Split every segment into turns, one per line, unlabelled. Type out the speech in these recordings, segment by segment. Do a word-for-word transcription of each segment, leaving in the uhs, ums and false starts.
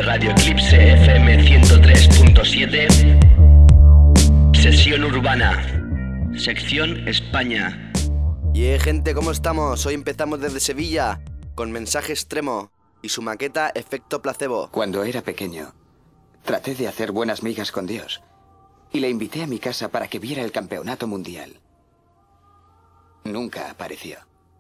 Desde Radio Eclipse F M ciento tres punto siete, Sesión Urbana, Sección España.
Y yeah, gente, ¿cómo estamos? Hoy empezamos desde Sevilla con Mensaje Extremo y su maqueta Efecto Placebo.
Cuando era pequeño, traté de hacer buenas migas con Dios y le invité a mi casa para que viera el campeonato mundial. Nunca apareció.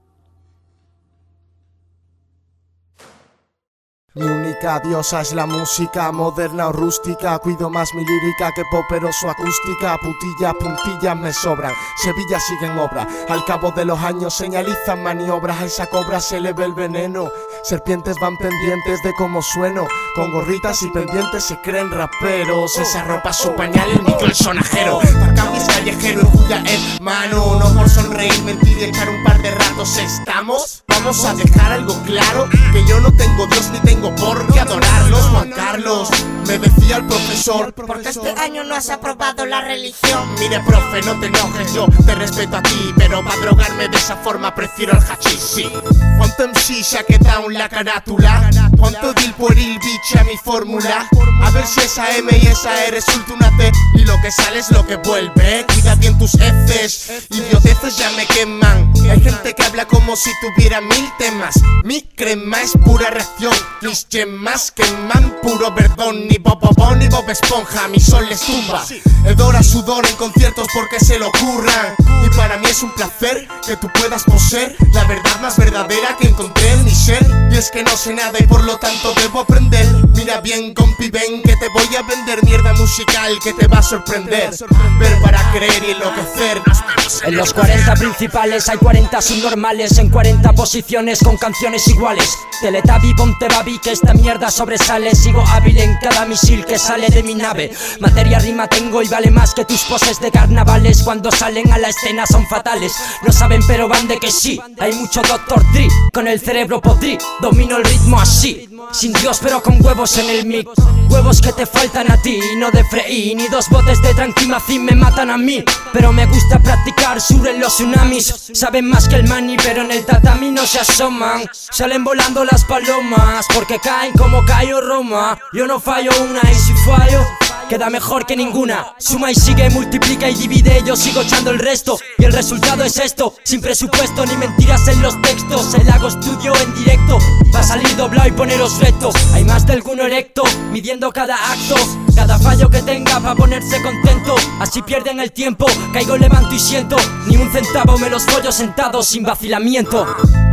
Mi única diosa es la música, moderna o rústica. Cuido más mi lírica que poperoso acústica. Putillas, puntillas me sobran, Sevilla sigue en obra. Al cabo de los años señalizan maniobras. A esa cobra se le ve el veneno. Serpientes van pendientes de cómo sueno. Con gorritas y pendientes se creen raperos. Esa ropa su pañal, el micro el sonajero. Tacapi es callejero y Julia hermano. No por sonreír, mentir y echar un par de ratos. ¿Estamos? Vamos a dejar algo claro, que yo no tengo Dios ni tengo por qué adorarlos. Juan Carlos, me decía el profesor, porque este año no has aprobado la religión. Mire profe, no te enojes, yo te respeto a ti, pero para drogarme de esa forma prefiero el hachís, sí. ¿Cuánto M C se ha quedado en la carátula? ¿Cuánto deal pueril biche a mi fórmula? A ver si esa M y esa E resulta una T y lo que sale es lo que vuelve. Cuida bien tus heces, idioteces ya me queman. Hay gente que habla como si tuviera mil temas. Mi crema es pura reacción. Mis yemas queman puro verdón. Ni Bob Bob ni Bob Esponja, mi sol les tumba. Hedora sudor en conciertos porque se lo ocurran. Y para mí es un placer que tú puedas poseer la verdad más verdadera que encontré en mi ser. Y es que no sé nada y por lo tanto debo aprender. Mira bien compi, ven que te voy a vender mierda musical que te va a sorprender. Ver para creer y enloquecer.
En los cuarenta principales hay cuarenta subnormales en cuarenta posiciones con canciones iguales. Teletabi, ponte babi, que esta mierda sobresale. Sigo hábil en cada misil que sale de mi nave. Materia rima tengo y vale más que tus poses de carnavales. Cuando salen a la escena son fatales. No saben pero van de que sí. Hay mucho doctor Dre, con el cerebro podri. Domino el ritmo así, sin Dios pero con huevos en el mic. Huevos que te faltan a ti, no de freí. Ni dos botes de tranquimacín me matan a mí. Pero me gusta practicar sur en los tsunamis. Saben más que el mani pero en el tatami no se asoman. Salen volando las palomas porque caen como cayó Roma. Yo no fallo una y si fallo queda mejor que ninguna. Suma y sigue, multiplica y divide. Yo sigo echando el resto y el resultado es esto. Sin presupuesto ni mentiras en los textos. El hago estudio en directo. Va a salir doblado y poneros retos. Hay más de alguno erecto, midiendo cada acto, cada fallo que tenga pa' ponerse contento. Así pierden el tiempo, caigo, levanto y siento. Ni un centavo me los follo sentado sin vacilamiento.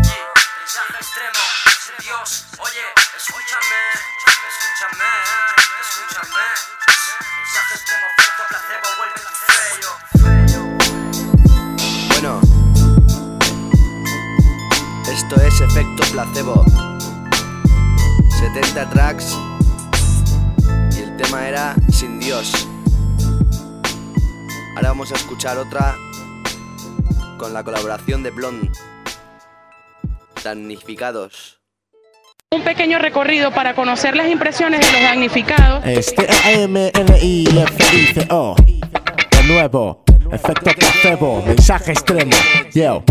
Mensaje extremo, sin Dios, oye, escúchame, escúchame, escúchame. Mensaje extremo, efecto placebo, vuelve feo.
Bueno, esto es Efecto Placebo. setenta tracks y el tema era Sin Dios. Ahora vamos a escuchar otra con la colaboración de Blonde, Damnificados.
Un pequeño recorrido para conocer las impresiones de los damnificados.
Este A M N I F I C O. De nuevo, Efecto Placebo, Mensaje Extremo. Yo.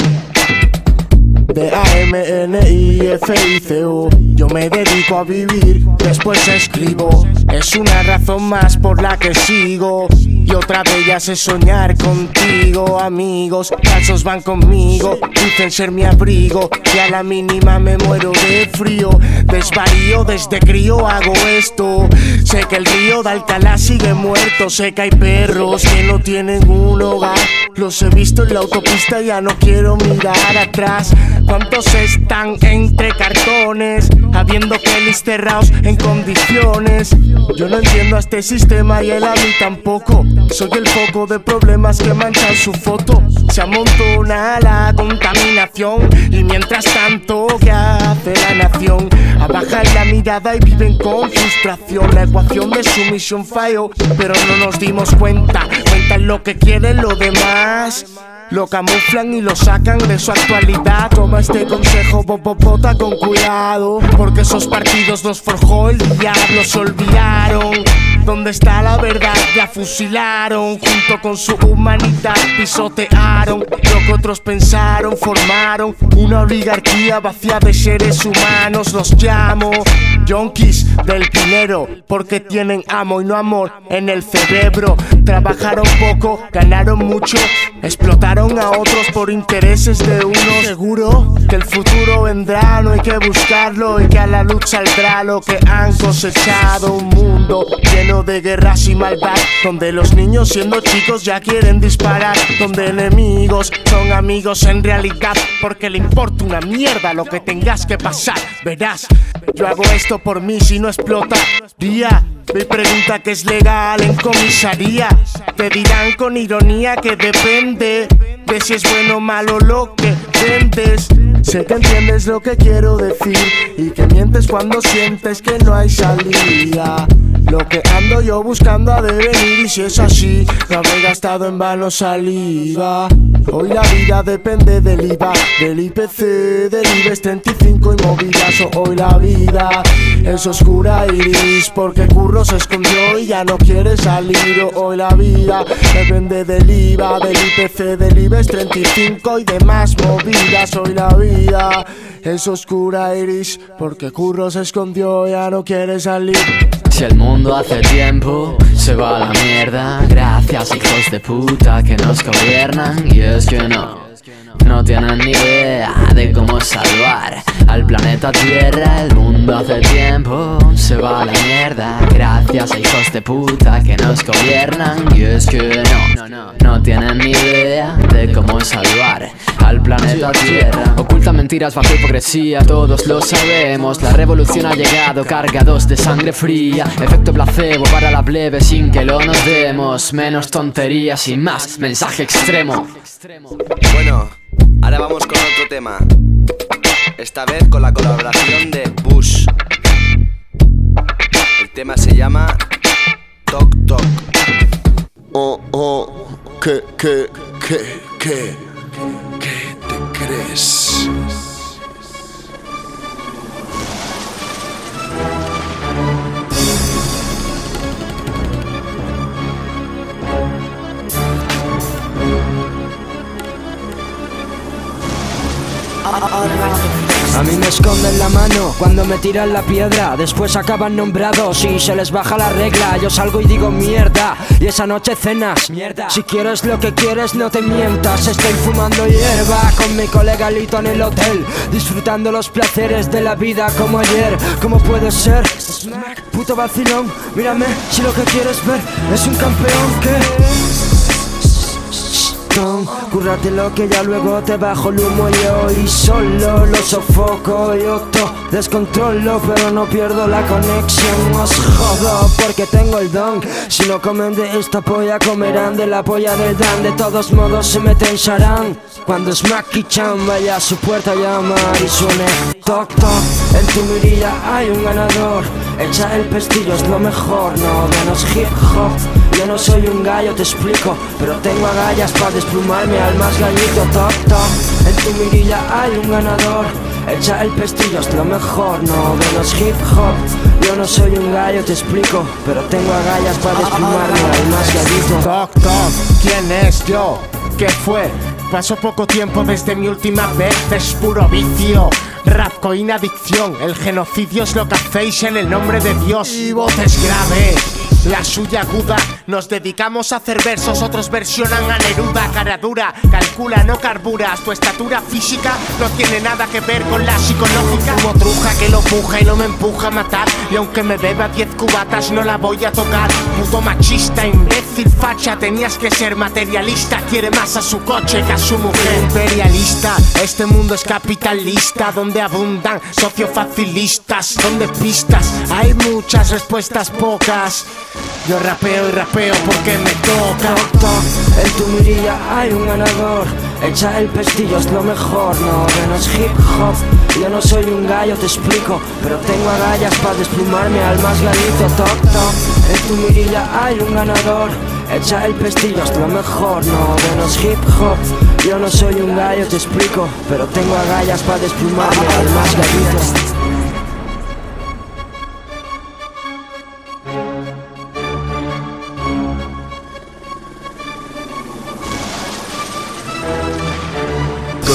De A M N I F I C O. Yo me dedico a vivir, después escribo. Es una razón más por la que sigo. Y otra de ellas es soñar contigo. Amigos falsos van conmigo, dicen ser mi abrigo. Y a la mínima me muero de frío. Desvarío, desde crío hago esto. Sé que el río de Alcalá sigue muerto. Sé que hay perros que no tienen un hogar. Los he visto en la autopista, ya no quiero mirar atrás. ¿Cuántos están entre cartones? Habiendo pelis cerrados en condiciones. Yo no entiendo a este sistema y él a mí tampoco. Soy el foco de problemas que manchan su foto. Se amontona la contaminación y mientras tanto, ¿qué hace la nación? Abajan la mirada y viven con frustración. La ecuación de sumisión falló, pero no nos dimos cuenta. Cuentan lo que quieren los demás. Lo camuflan y lo sacan de su actualidad. Toma este consejo, popopota con cuidado, porque esos partidos los forjó el diablo. Se olvidaron dónde está la verdad, la fusilaron. Junto con su humanidad pisotearon. Loco Otros pensaron, formaron una oligarquía vacía de seres humanos. Los llamo yonkis del dinero, porque tienen amo y no amor en el cerebro. Trabajaron poco, ganaron mucho, explotaron a otros por intereses de uno. Seguro que el futuro vendrá, no hay que buscarlo, y que a la luz saldrá lo que han cosechado. Un mundo lleno de guerras y maldad, donde los niños siendo chicos ya quieren disparar, donde enemigos son amigos en realidad, porque le importa una mierda lo que tengas que pasar. Verás, yo hago esto por mí, si no explota día. Mi pregunta que es legal en comisaría. Te dirán con ironía que depende de si es bueno o malo lo que vendes. Sé que entiendes lo que quiero decir y que mientes cuando sientes que no hay salida. Lo que ando yo buscando ha de venir, y si es así, no habré gastado en vano saliva. Hoy la vida depende del I V A, del I P C, del IBEX treinta y cinco y movidas. Hoy la vida es oscura iris, porque Curro se escondió y ya no quiere salir. Hoy la vida depende del I V A, del I P C, del IBEX treinta y cinco y demás movidas. Hoy la vida es oscura iris, porque Curro se escondió y ya no quiere salir.
Si el mundo hace tiempo se va a la mierda, gracias hijos de puta que nos gobiernan. Y es que no, no tienen ni idea de cómo salvar al planeta Tierra. El mundo hace tiempo se va a la mierda, gracias a hijos de puta que nos gobiernan. Y es que no, no tienen ni idea de cómo salvar al planeta Tierra. Ocultan mentiras bajo hipocresía, todos lo sabemos. La revolución ha llegado cargados de sangre fría, efecto placebo para la plebe sin que lo nos demos. Menos tonterías y más mensaje extremo.
Bueno, ahora vamos con otro tema. Esta vez con la colaboración de Bush. El tema se llama Toc Toc.
Oh, oh, ¿qué, qué, qué, qué, qué te crees?
A mí me esconden la mano cuando me tiran la piedra, después acaban nombrados y se les baja la regla. Yo salgo y digo mierda, y esa noche cenas mierda. Si quieres lo que quieres no te mientas. Estoy fumando hierba con mi colega Lito en el hotel, disfrutando los placeres de la vida como ayer. ¿Cómo puede ser? Puto vacilón, mírame si lo que quieres ver es un campeón que... Cúrrate lo que ya luego te bajo el humo yo, y solo lo sofoco y otro descontrolo, pero no pierdo la conexión. Os jodo porque tengo el don. Si no comen de esta polla comerán de la polla del Dan. De todos modos se me tensarán cuando Smacky Chan vaya a su puerta a llamar y suene toc toc. En tu mirilla hay un ganador, echa el pestillo es lo mejor, no menos hip hop. Yo no soy un gallo, te explico, pero tengo agallas para desplumarme al más gallito. Toc toc, en tu mirilla hay un ganador, echa el pestillo es lo mejor, no menos hip hop. Yo no soy un gallo, te explico, pero tengo agallas para desplumarme al más gallito.
Toc toc, ¿quién es yo? ¿Qué fue? Pasó poco tiempo desde mi última vez, es puro vicio. Rap, coína, adicción, el genocidio es lo que hacéis en el nombre de Dios. Y voces graves, la suya aguda. Nos dedicamos a hacer versos, otros versionan a Neruda. Cara dura, calcula, no carburas. Tu estatura física no tiene nada que ver con la psicológica. Como truja que lo puja y no me empuja a matar. Y aunque me beba diez cubatas no la voy a tocar. Puto machista, imbécil, facha. Tenías que ser materialista. Quiere más a su coche que a su mujer. Imperialista, este mundo es capitalista, donde abundan sociofacilistas, donde pistas hay muchas, respuestas pocas. Yo rapeo y rapeo porque me toca.
Toc toc, en tu mirilla hay un ganador, echa el pestillo es lo mejor, no menos hip hop. Yo no soy un gallo, te explico, pero tengo agallas para desplumarme al más gallito. Toc toc, en tu mirilla hay un ganador, echa el pestillo es lo mejor, no menos hip hop. Yo no soy un gallo, te explico, pero tengo agallas para desplumarme al más gallito.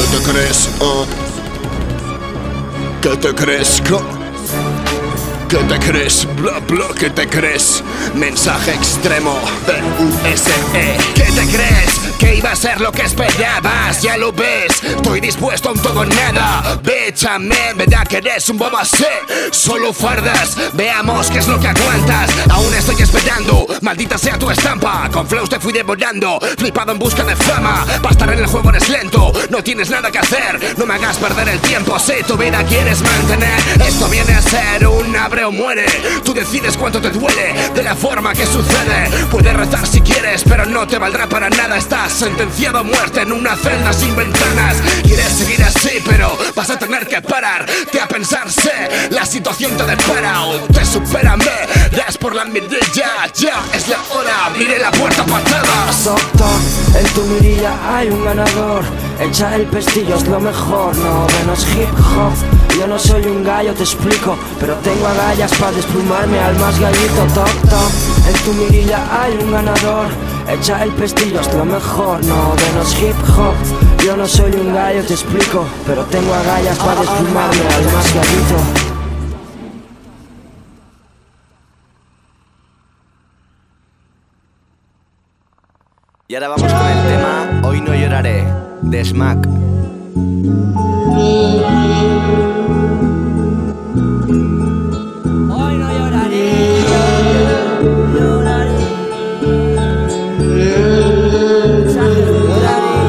te crees? Oh. ¿Qué te crees? Co ¿Qué te crees? Bla bla, ¿qué te crees? Mensaje extremo, B U S E. ¿Qué te crees? Que iba a ser lo que esperabas, ya lo ves. Estoy dispuesto a un todo o nada. Béchame, verá que eres un boba así. Solo fardas, veamos qué es lo que aguantas. Aún estoy esperando, maldita sea tu estampa. Con flows te fui devorando, flipado en busca de fama. Para estar en el juego eres lento, no tienes nada que hacer. No me hagas perder el tiempo, si tu vida quieres mantener. Esto viene a ser un abre o muere. Tú decides cuánto te duele, de la forma que sucede. Puedes rezar si quieres, pero no te valdrá para nada. Estás sentenciado a muerte en una celda sin ventanas. Quieres seguir así, pero vas a tener que pararte a pensarse. La situación te depara o te supera. Me das por la mirilla, ya es la hora. Abriré la puerta a patadas.
Toc toc, en tu mirilla hay un ganador. Echa el pestillo, es lo mejor. No menos hip hop. Yo no soy un gallo, te explico, pero tengo agallas para desplumarme al más gallito. Toc toc, en tu mirilla hay un ganador. Echa el pestillo, es lo mejor. No menos hip hop. Yo no soy un gallo, te explico, pero tengo agallas para desplumarme al más gallito.
Y ahora vamos con el tema Hoy no lloraré, de Smack.
Hoy no lloraré, lloraré, lloraré,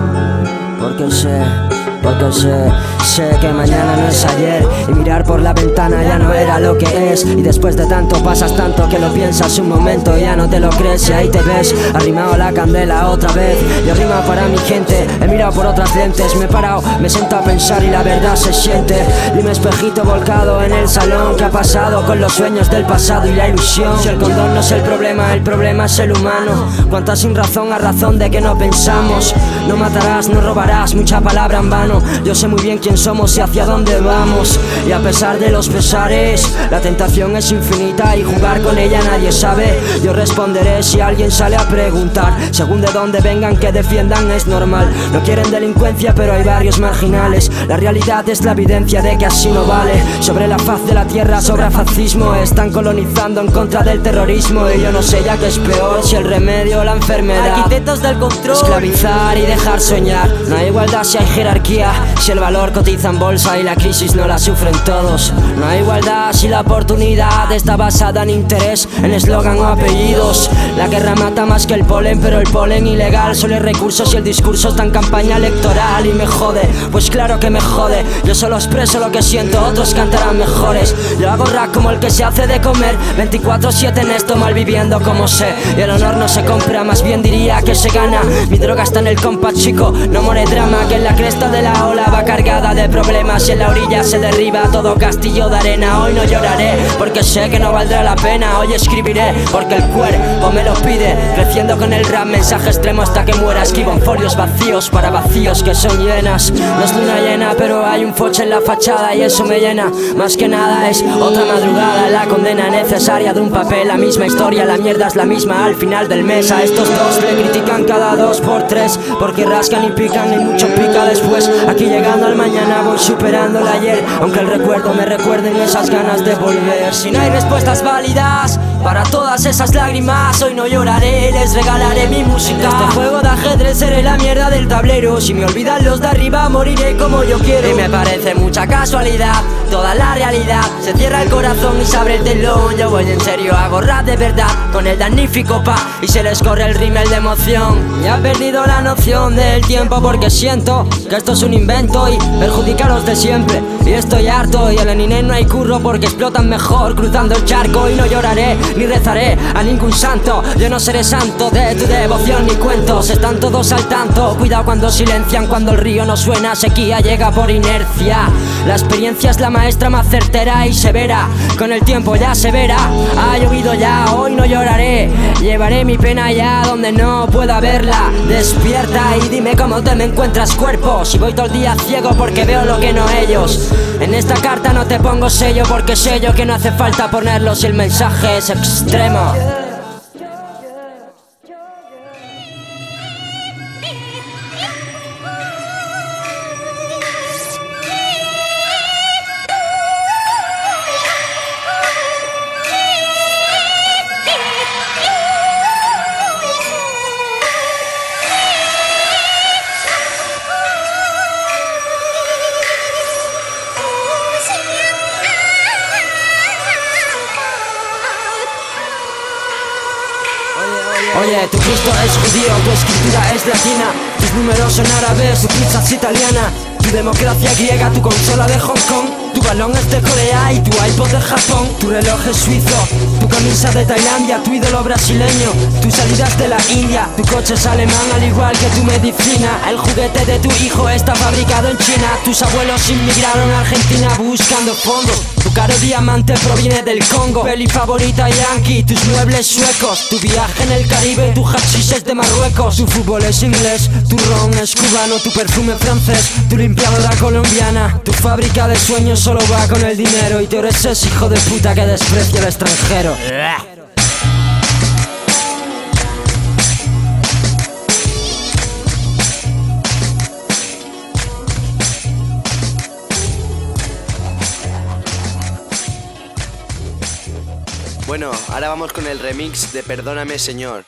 porque sé, porque sé, sé que mañana no es ayer. Y mirar por la ventana ya no era lo que es. Y después de tanto pasas tanto que lo piensas un momento y ya no te lo crees. Y ahí te ves, arrimado la candela otra vez. Yo rima para mi gente, he mirado por otras lentes. Me he parado, me siento a pensar y la verdad se siente. Dime espejito volcado en el salón, ¿qué ha pasado con los sueños del pasado y la ilusión? Si el condón no es el problema, el problema es el humano. Cuánta sin razón a razón de que no pensamos. No matarás, no robarás, mucha palabra en vano. Yo sé muy bien quién somos y hacia dónde vamos. Y a pesar de los pesares, la tentación es infinita y jugar con ella nadie sabe. Yo responderé si alguien sale a preguntar. Según de dónde vengan que defiendan es normal. No quieren delincuencia pero hay barrios marginales. La realidad es la evidencia de que así no vale. Sobre la faz de la tierra sobra fascismo. Están colonizando en contra del terrorismo. Y yo no sé ya qué es peor, si el remedio o la enfermedad. Arquitectos del control, esclavizar y dejar soñar. No hay igualdad si hay jerarquía. Si el valor cotiza en bolsa y la crisis no la sufren todos. No hay igualdad si la oportunidad está basada en interés, en eslogan o apellidos. La guerra mata más que el polen, pero el polen ilegal solo es recursos y el discurso está en campaña electoral. Y me jode, pues claro que me jode. Yo solo expreso lo que siento, otros cantarán mejores. Yo hago rap como el que se hace de comer, veinticuatro siete en esto, mal viviendo como sé. Y el honor no se compra, más bien diría que se gana. Mi droga está en el compa chico, no more drama. Que en la cresta de la ola va cargada de problemas y en la orilla se derriba todo castillo de arena. Hoy no lloraré porque sé que no valdrá la pena. Hoy escribiré porque el cuerpo me lo pide. Creciendo con el rap, mensaje extremo hasta que muera. Esquivo en folios vacíos para vacíos que son llenas. No es luna llena pero hay un foche en la fachada y eso me llena. Más que nada es otra madrugada, la condena necesaria de un papel. La misma historia, la mierda es la misma al final del mes. A estos dos le critican cada dos por tres porque rascan y pican y mucho pica después. Aquí llegando al mañana voy superando el ayer, aunque el recuerdo me recuerden esas ganas de volver. Si no hay respuestas válidas para todas esas lágrimas, hoy no lloraré, les regalaré mi música. Este juego de ajedrez seré la mierda del tablero. Si me olvidan los de arriba moriré como yo quiero. Y me parece mucha casualidad toda la realidad. Se cierra el corazón y se abre el telón. Yo voy en serio, hago rap de verdad con el damnifico pa, y se les corre el rímel de emoción. Ya he perdido la noción del tiempo porque siento que esto es un invento y perjudica a los de siempre. Y estoy harto y en el INE no hay curro porque explotan mejor cruzando el charco. Y no lloraré ni rezaré a ningún santo. Yo no seré santo de tu devoción ni cuentos. Están todos al tanto, cuidado cuando silencian. Cuando el río no suena, sequía llega por inercia. La experiencia es la maestra más certera y severa. Con el tiempo ya se verá. Ha llovido ya, hoy no lloraré. Llevaré mi pena ya donde no pueda verla. Despierta y dime cómo te me encuentras, cuerpo. Si voy todo el día ciego porque veo lo que no ellos. En esta carta no te pongo sello porque sé yo que no hace falta ponerlo si el mensaje es extremo. texto es judío, tu escritura es latina, tus números son árabes, tu pizza es italiana, tu democracia griega, tu consola de Hong Kong, tu balón es de Corea y tu iPod de Japón, tu reloj es suizo, tu camisa de Tailandia, tu ídolo brasileño, tus salidas de la India, tu coche es alemán al igual que tu medicina, el juguete de tu hijo está fabricado en China, tus abuelos inmigraron a Argentina buscando fondos, tu caro diamante proviene del Congo, peli favorita yankee, tus muebles suecos, tu viaje en el Caribe, tu hachís es de Marruecos, tu fútbol es inglés, tu ron es cubano, tu perfume francés, tu limpiadora colombiana, tu fábrica de sueños solo va con el dinero y tú eres ese hijo de puta que desprecia al extranjero.
Bueno, ahora vamos con el remix de Perdóname Señor,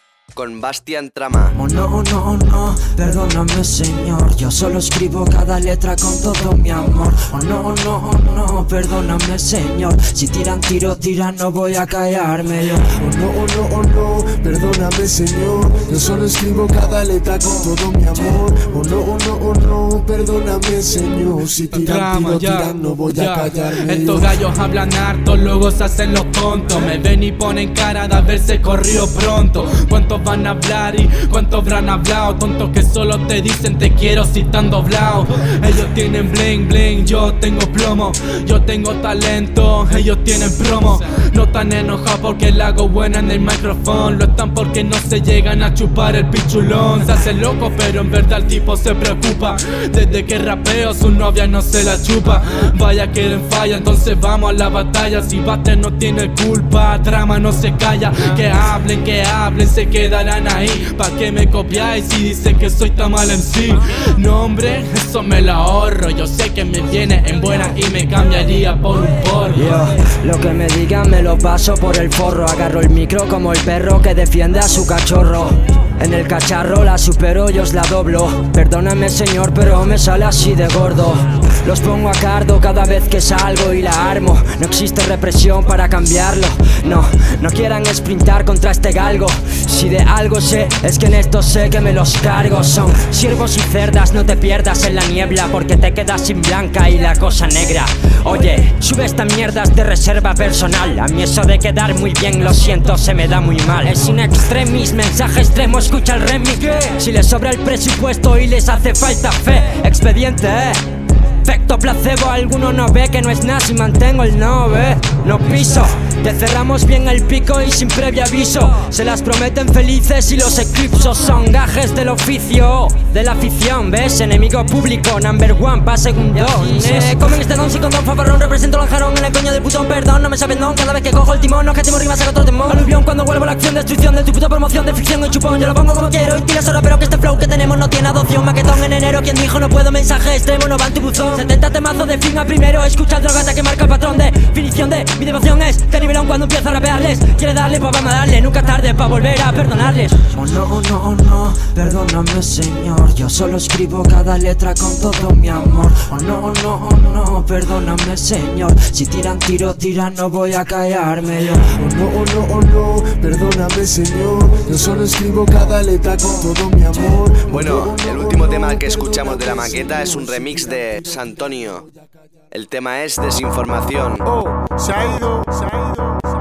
con Bastian Trama.
Oh no, oh no, oh no, perdóname Señor, yo solo escribo cada letra con todo mi amor. Oh no, oh no, oh no, perdóname Señor, si tiran tiro, tiran, no voy a callarme yo.
Oh no, oh no, oh no, perdóname Señor, yo solo escribo cada letra con todo mi amor. Oh no, oh no, oh no, perdóname Señor, si tiran tiro, tiran, no voy a callarme yo.
Estos gallos hablan harto, luego se hacen los tontos, me ven y ponen cara de haberse corrido pronto. ¿Cuántos van a hablar y cuántos habrán hablado? Tontos que solo te dicen te quiero si están doblados. Ellos tienen bling bling, yo tengo plomo. Yo tengo talento, ellos tienen promo. No están enojados porque la hago buena en el micrófono, lo están porque no se llegan a chupar el pichulón. Se hace loco pero en verdad el tipo se preocupa. Desde que rapeo su novia no se la chupa. Vaya que en falla, entonces vamos a la batalla. Si bate no tiene culpa, Trama no se calla. Que hablen, que hablen, se quedarán ahí. ¿Pa' qué me copiáis si dice que soy tan mal en sí? No hombre, eso me lo ahorro. Yo sé que me viene en buena y me cambiaría por un porro.
Yo, lo que me digan me lo paso por el forro. Agarro el micro como el perro que defiende a su cachorro. En el cacharro la supero y os la doblo. Perdóname señor pero me sale así de gordo. Los pongo a cardo cada vez que salgo y la armo. No existe represión para cambiarlo. No, no quieran sprintar contra este galgo. Si de algo sé, es que en esto sé que me los cargo. Son siervos y cerdas, no te pierdas en la niebla, porque te quedas sin blanca y la cosa negra. Oye, sube esta mierda de reserva personal. A mí eso de quedar muy bien, lo siento, se me da muy mal. Es in extremis, mensaje extremo, escucha el remix. Si les sobra el presupuesto y les hace falta fe, expediente, eh. Efecto placebo, alguno no ve que no es nada si mantengo el no, ve. No piso, te cerramos bien el pico y sin previo aviso. Se las prometen felices y los eclipsos son gajes del oficio, de la afición, ¿ves? Enemigo público, number one, pa' segundo. eh, Comen este don, si con don favorón represento el jarón en el coño del putón. Perdón, no me saben don, cada vez que cojo el timón. No escatimo rimas, saco otro temón. Aluvión cuando vuelvo la acción, destrucción de tu puta promoción de ficción y chupón. Yo lo pongo como quiero y tiras ahora, pero que este flow que tenemos no tiene adopción. Maquetón en enero, quien dijo no puedo, mensaje extremo, no va en tu buzón. setenta temazos de fin a primero, escucha el drogata que marca el patrón. Definición de mi devoción es de nivelón cuando empiezo a rapearles. Quiere darle, pues vamos a darle, nunca es tarde pa' volver a perdonarles. Oh no, oh no, oh no, perdóname señor, yo solo escribo cada letra con todo mi amor. Oh no, oh no, oh no, perdóname señor, si tiran tiro, tiran, no voy a callarme yo.
Oh no, oh no, oh no, perdóname señor, yo solo escribo cada letra con todo mi amor.
Bueno, el último tema que escuchamos de la maqueta es un remix de Santonio. El tema es Desinformación.
Oh, se ha ido, se ha ido, se ha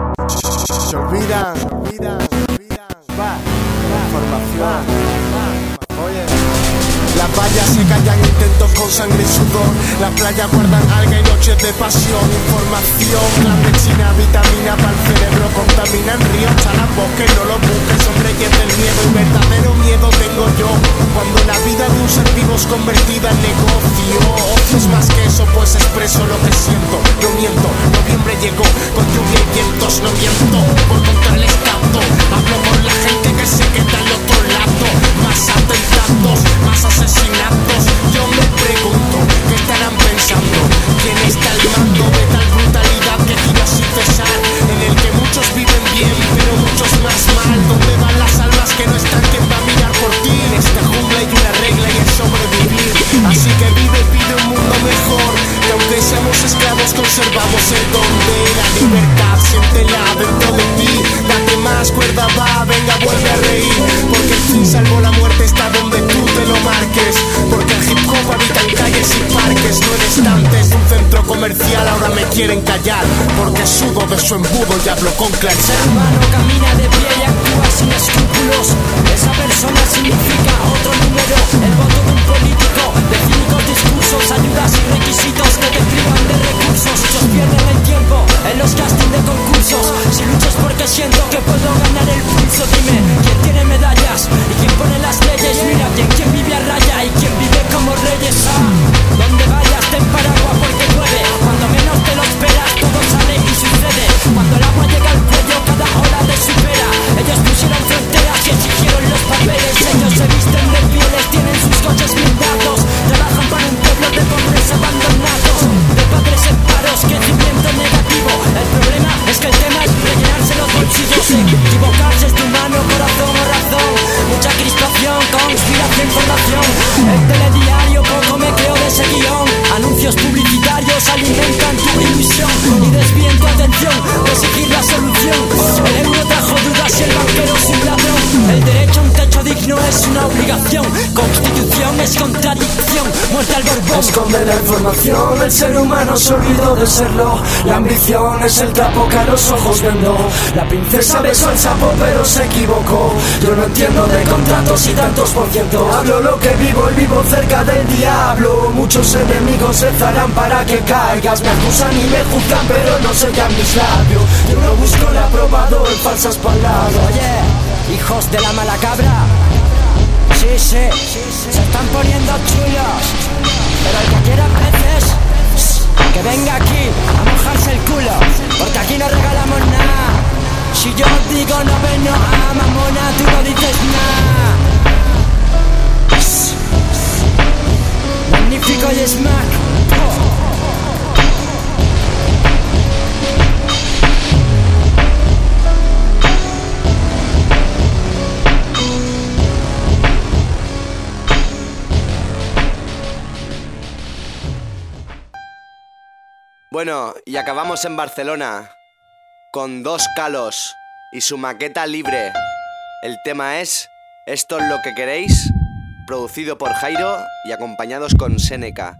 ido. Se olvidan, se olvidan, se olvidan. Va, va, información. Oye. Las vallas se callan, intentos con sangre y sudor. Las playas guardan alga y noches de pasión. Información, clandestina, vitamina para el cerebro. Contaminan ríos, chalan bosques, no los busques. Son reyes del miedo y verdadero miedo tengo yo. Cuando la vida de un ser vivo es convertida en negocio. Ocio es más que eso, pues expreso lo que siento. No miento, noviembre llegó con lluvia y vientos. No miento, por contarles tanto. Hablo por la gente que se queda al otro lado. Más atentados, más asesinatos. Yo me pregunto, ¿qué estarán pensando? ¿Quién está al mando de tal brutalidad que tira sin cesar? En el que muchos viven bien, pero muchos más mal. ¿Dónde van las almas que no están? ¿Quién va a mirar por ti? En esta jungla hay una regla y es sobrevivir. Así que vive, pide un mundo mejor. Que aunque seamos esclavos conservamos el don de la libertad. Siéntela dentro de ti, date más cuerda, va, venga, vuelve a reír. Salvo la muerte está donde tú te lo marques, porque el hip hop habita en calles y parques, no en estantes de un centro comercial. Ahora me quieren callar porque sudo de su embudo y hablo con claridad.
El ser humano camina de pie y actúa sin escrúpulos. Esa persona significa otro número. El voto de un político, de cínicos discursos, ayudas y requisitos que te privan de recursos. Muchos pierden el tiempo en los castings de concursos. Si luchas porque siento que puedo ganar el pulso, dime quién tiene medallas y quién pone las leyes. Mira quién, quién vive a raya y quién vive como reyes. Ah, donde vayas ten paraguas porque llueve. Cuando menos te lo esperas todo sale y sucede. Cuando el agua llega al cuello cada hora te supera. Ellos pusieron fronteras que exigieron los papeles. Ellos se visten de pieles, tienen sus coches blindados. Trabajan para un pueblo de pobres abandonados, de padres en paros, crecimiento negativo. El problema es que el tema es rellenarse los bolsillos. Equivocarse es de humano, corazón o razón. Mucha crispación, conspiración, información. El telediario poco me creo de ese guión. Anuncios publicitarios alimentan tu ilusión y desvíen tu atención de exigir la solución. El euro trajo dudas y el banquero es un ladrón. El derecho a un techo digno es una obligación. Constitución es contradicción. Muerte al Borbón.
Esconde la información, el ser humano se olvidó de serlo. La ambición es el trapo que a los ojos vendó. La princesa besó al sapo pero se equivocó. Yo no entiendo de contratos y tantos por ciento. Hablo lo que vivo y vivo cerca del diablo. Muchos enemigos se zarán para que caigas. Me acusan y me juzgan pero no sellan mis labios. Yo no busco el aprobado en falsas palabras.
Oye, hijos de la mala cabra. Sí, sí, se están poniendo chulos. Pero el que quiera peces, que venga aquí a mojarse el culo, porque aquí no regalamos nada. Si yo digo no ven, no ah, mamona, tú no dices nada. Magnífico y smack. Oh.
Bueno, y acabamos en Barcelona con Dos Kalos y su maqueta Libre. El tema es Esto es lo que queréis, producido por Jairo y acompañados con Seneca.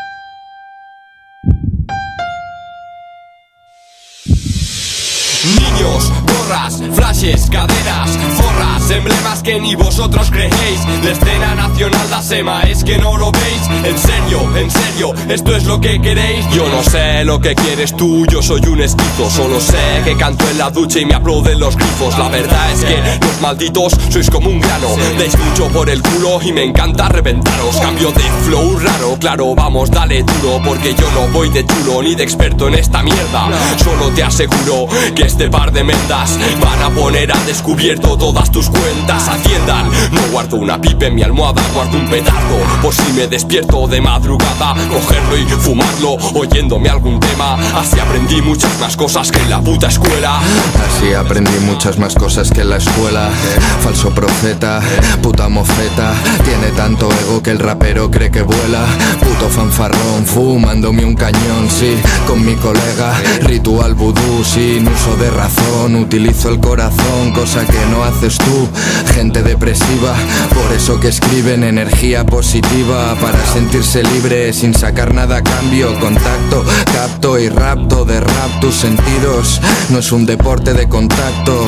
Niños, gorras, flashes, cadenas, forras, emblemas que ni vosotros creéis. La escena nacional da sema, es que no lo veis. En serio, en serio, esto es lo que queréis. Yo no sé lo que quieres tú, yo soy un esquizo. Solo sé que canto en la ducha y me aplauden los grifos. La verdad es que los malditos sois como un grano. Dais mucho por el culo y me encanta reventaros. Cambio de flow raro, claro, vamos, dale duro. Porque yo no voy de chulo ni de experto en esta mierda. Solo te aseguro que este par de mendas van a poner al descubierto todas tus cuentas. Atiendan, no guardo una pipa en mi almohada, guardo un petardo por si me despierto de madrugada. Cogerlo y fumarlo oyéndome algún tema. Así aprendí muchas más cosas que en la puta escuela.
Así aprendí muchas más cosas que en la escuela. Falso profeta, puta mofeta. Tiene tanto ego que el rapero cree que vuela. Puto fanfarrón, fumándome un cañón, sí, con mi colega. Ritual vudú, sin uso de razón, utilizo el corazón, cosa que no haces tú. Gente depresiva, por eso que escriben energía positiva, para sentirse libre sin sacar nada a cambio. Contacto, capto y rapto de rap tus sentidos. No es un deporte de contacto,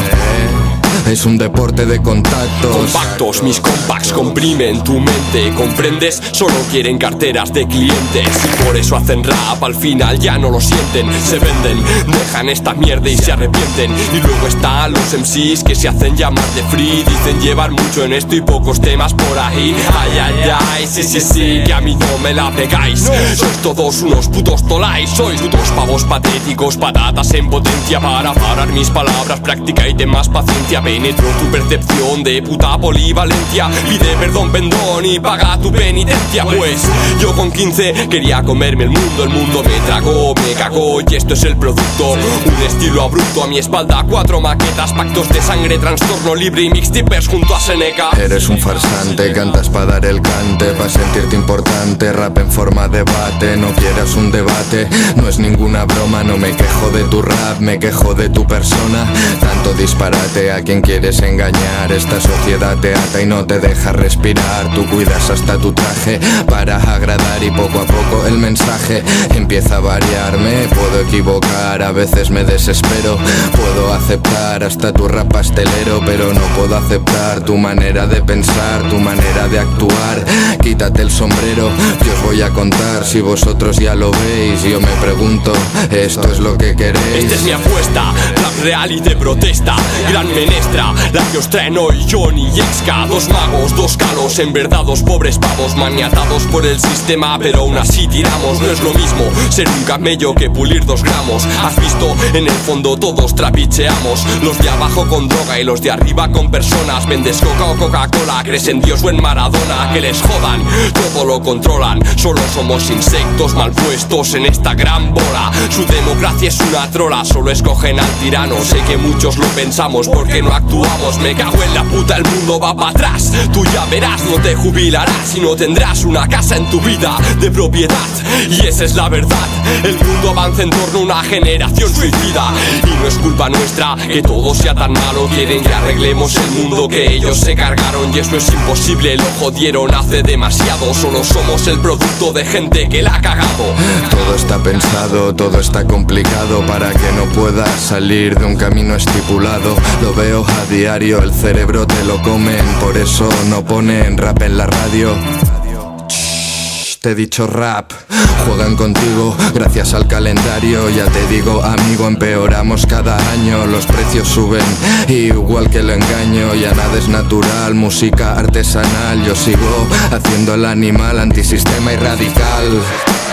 es un deporte de contactos.
Compactos, mis compacts comprimen tu mente, ¿comprendes? Solo quieren carteras de clientes y por eso hacen rap, al final ya no lo sienten. Se venden, dejan esta mierda y se arrepienten. Y luego están los M Cs que se hacen llamar de free. Dicen llevar mucho en esto y pocos temas por ahí. Ay, ay, ay, sí, sí, sí, que a mí no me la pegáis. Sois todos unos putos tolais. Sois putos pavos patéticos, patatas en potencia. Para parar mis palabras, práctica y ten más paciencia. Penetro tu percepción de puta polivalencia. Pide perdón, pendón y paga tu penitencia. Pues yo con quince quería comerme el mundo. El mundo me tragó, me cagó y esto es el producto. Un estilo abrupto a mi espalda, cuatro maquetas, pactos de sangre, trastorno libre y mixtapers junto a Seneca.
Eres un farsante, cantas pa' dar el cante, pa' sentirte importante, rap en forma de debate. No quieras un debate, no es ninguna broma. No me quejo de tu rap, me quejo de tu persona. Tanto disparate, a quien quién quieres engañar. Esta sociedad te ata y no te deja respirar. Tú cuidas hasta tu traje para agradar y poco a poco el mensaje empieza a variar. Me puedo equivocar, a veces me desespero. Puedo aceptar hasta tu rap pastelero, pero no puedo aceptar tu manera de pensar, tu manera de actuar. Quítate el sombrero, yo os voy a contar. Si vosotros ya lo veis, yo me pregunto, ¿esto es lo que queréis?
Esta es mi apuesta, rap real y de protesta. Gran menestra, la que os traen hoy Johnny y Exca. Dos magos, dos calos, en verdad dos pobres pavos maniatados por el sistema, pero aún así tiramos. No es lo mismo ser un camello que pulir dos gramos. Has visto, en el fondo todos trapicheamos. Los de abajo con droga y los de arriba con personas. Vendes coca o Coca-Cola, crees en Dios o en Maradona. Que les jodan, todo lo controlan. Solo somos insectos mal puestos en esta gran bola. Su democracia es una trola, solo escogen al tirano. Sé que muchos lo pensamos porque no actuamos. Me cago en la puta, el mundo va para atrás. Tú ya verás, no te jubilarás y no tendrás una casa en tu vida de propiedad. Y esa es la verdad, el mundo avanza en torno a una generación suicida. Y no es culpa nuestra que todo sea tan malo. Quieren que arreglemos el mundo que ellos se cargaron, y eso es imposible, lo jodieron hace demasiado. Solo somos el producto de gente que la ha cagado.
Todo está pensado, todo está complicado para que no puedas salir de un camino estipulado. Lo veo a diario, el cerebro te lo comen, por eso no ponen rap en la radio. Te he dicho rap, juegan contigo gracias al calendario. Ya te digo amigo, empeoramos cada año. Los precios suben igual que el engaño. Ya nada es natural, música artesanal. Yo sigo haciendo el animal antisistema y radical.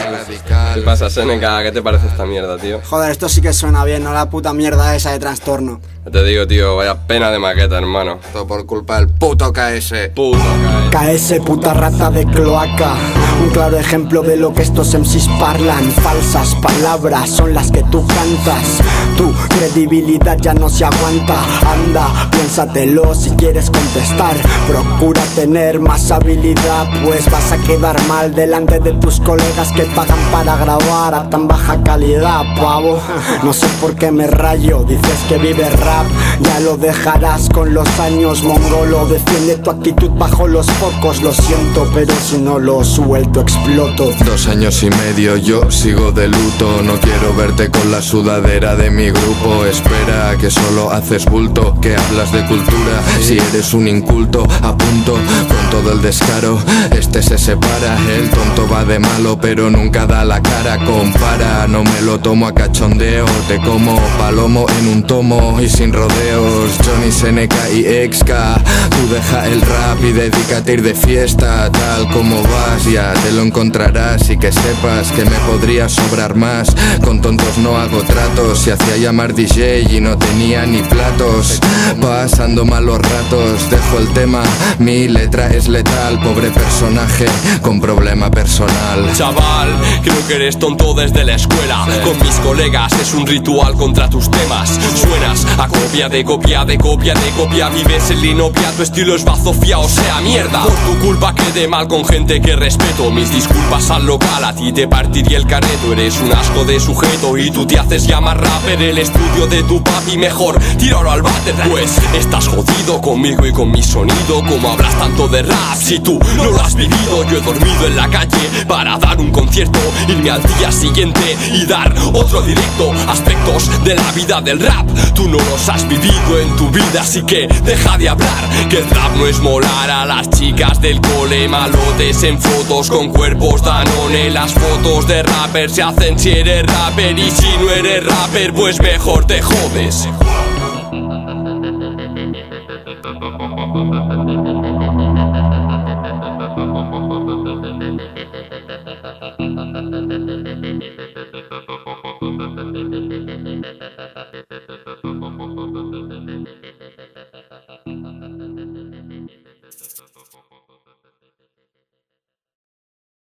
¿Qué pasa, Seneca? ¿Qué te parece esta mierda, tío?
Joder, esto sí que suena bien, no la puta mierda esa de Trastorno.
Te digo, tío, vaya pena de maqueta, hermano.
Todo por culpa del puto K S.
Puto K S.
K S, puta rata de cloaca. Un claro ejemplo de lo que estos M Cs parlan. Falsas palabras son las que tú cantas. Tu credibilidad ya no se aguanta. Anda, piénsatelo si quieres contestar. Procura tener más habilidad, pues vas a quedar mal delante de tus colegas que pagan para grabar a tan baja calidad, pavo. No sé por qué me rayo, dices que vives rap, ya lo dejarás con los años, mongolo. Defiende tu actitud bajo los focos, lo siento, pero si no lo suelto exploto.
Dos años y medio yo sigo de luto. No quiero verte con la sudadera de mi grupo. Espera, que solo haces bulto, que hablas de cultura. Si eres un inculto, a punto con todo el descaro. Este se separa, el tonto va de malo, pero nunca da la cara. Compara, no me lo tomo a cachondeo. Te como palomo en un tomo y sin rodeos. Johnny, Seneca y Exca. Tú deja el rap y dedícate a ir de fiesta. Tal como vas ya te lo encontrarás. Y que sepas que me podría sobrar más. Con tontos no hago tratos. Se hacía llamar D J y no tenía ni platos. Pasando malos ratos, dejo el tema. Mi letra es letal, pobre personaje con problema personal.
Chaval, creo que eres tonto desde la escuela. Con mis colegas es un ritual contra tus temas. Suenas a copia de copia de copia de copia. Vives en linopia, tu estilo es bazofia, o sea mierda. Por tu culpa quedé mal con gente que respeto. Mis disculpas al local, a ti te partiría el careto. Eres un asco de sujeto y tú te haces llamar rapper. El estudio de tu papi mejor tíralo al váter. Pues estás jodido conmigo y con mi sonido. Como hablas tanto de rap si tú no lo has vivido. Yo he dormido en la calle para dar un concierto, irme al día siguiente y dar otro directo. Aspectos de la vida del rap tú no los has vivido en tu vida, así que deja de hablar. Que el rap no es molar a las chicas del cole. Malotes en fotos con cuerpos Danone. Las fotos de rapper se hacen si eres rapper, y si no eres rapper pues mejor te jodes.